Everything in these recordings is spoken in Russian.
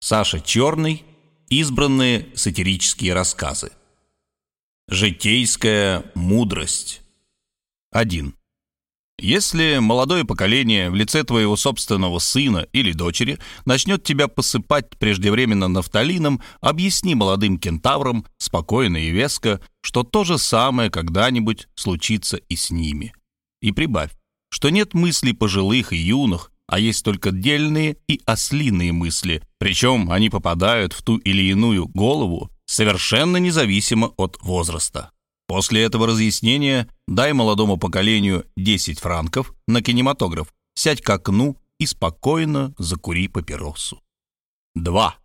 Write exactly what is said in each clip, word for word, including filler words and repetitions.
Саша Черный. Избранные сатирические рассказы. Житейская мудрость. один. Если молодое поколение в лице твоего собственного сына или дочери начнет тебя посыпать преждевременно нафталином, объясни молодым кентаврам спокойно и веско, что то же самое когда-нибудь случится и с ними. И прибавь, что нет мыслей пожилых и юных, а есть только дельные и ослиные мысли, причем они попадают в ту или иную голову совершенно независимо от возраста. После этого разъяснения дай молодому поколению десять франков на кинематограф, сядь к окну и спокойно закури папиросу. два.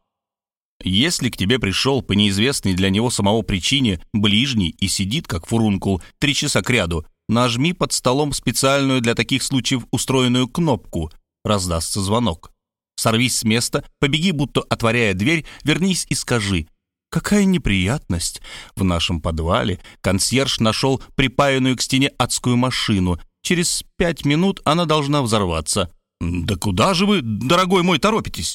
Если к тебе пришел по неизвестной для него самого причине ближний и сидит, как фурункул, три часа кряду, нажми под столом специальную для таких случаев устроенную кнопку, раздастся звонок. Сорвись с места, побеги, будто отворяя дверь, вернись и скажи: «Какая неприятность! В нашем подвале консьерж нашел припаянную к стене адскую машину. Через пять минут она должна взорваться». «Да куда же вы, дорогой мой, торопитесь?»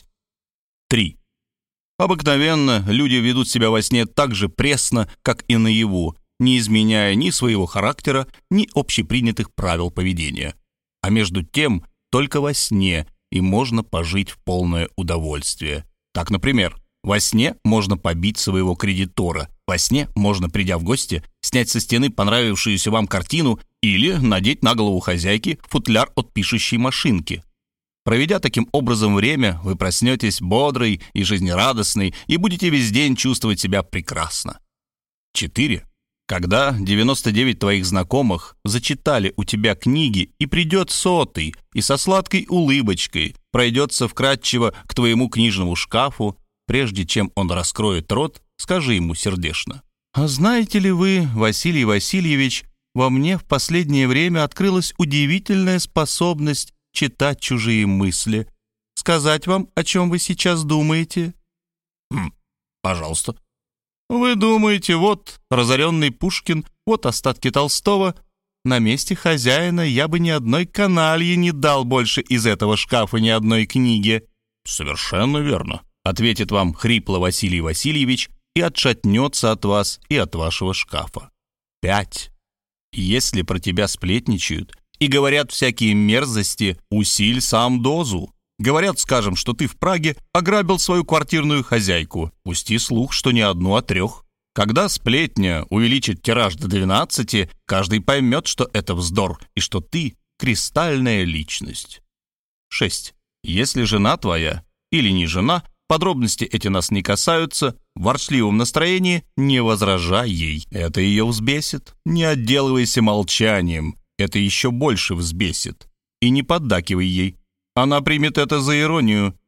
три. Обыкновенно люди ведут себя во сне так же пресно, как и наяву, не изменяя ни своего характера, ни общепринятых правил поведения. А между тем, только во сне и можно пожить в полное удовольствие. Так, например, во сне можно побить своего кредитора, во сне можно, придя в гости, снять со стены понравившуюся вам картину или надеть на голову хозяйки футляр от пишущей машинки. Проведя таким образом время, вы проснетесь бодрый и жизнерадостный и будете весь день чувствовать себя прекрасно. четыре. Когда девяносто девять твоих знакомых зачитали у тебя книги, и придет сотый, и со сладкой улыбочкой пройдется вкратчиво к твоему книжному шкафу, прежде чем он раскроет рот, скажи ему сердечно: «А знаете ли вы, Василий Васильевич, во мне в последнее время открылась удивительная способность читать чужие мысли. Сказать вам, о чем вы сейчас думаете?» «Хм, пожалуйста». «Вы думаете, вот разоренный Пушкин, вот остатки Толстого. На месте хозяина я бы ни одной каналье не дал больше из этого шкафа ни одной книги». «Совершенно верно», — ответит вам хрипло Василий Васильевич и отшатнется от вас и от вашего шкафа. пять. Если про тебя сплетничают и говорят всякие мерзости, усиль сам дозу. Говорят, скажем, что ты в Праге ограбил свою квартирную хозяйку. Пусти слух, что не одну, а трех. Когда сплетня увеличит тираж до двенадцати, каждый поймет, что это вздор и что ты кристальная личность. шесть. Если жена твоя или не жена, подробности эти нас не касаются, в ворчливом настроении не возражай ей. Это ее взбесит. Не отделывайся молчанием. Это еще больше взбесит. И не поддакивай ей. Она примет это за иронию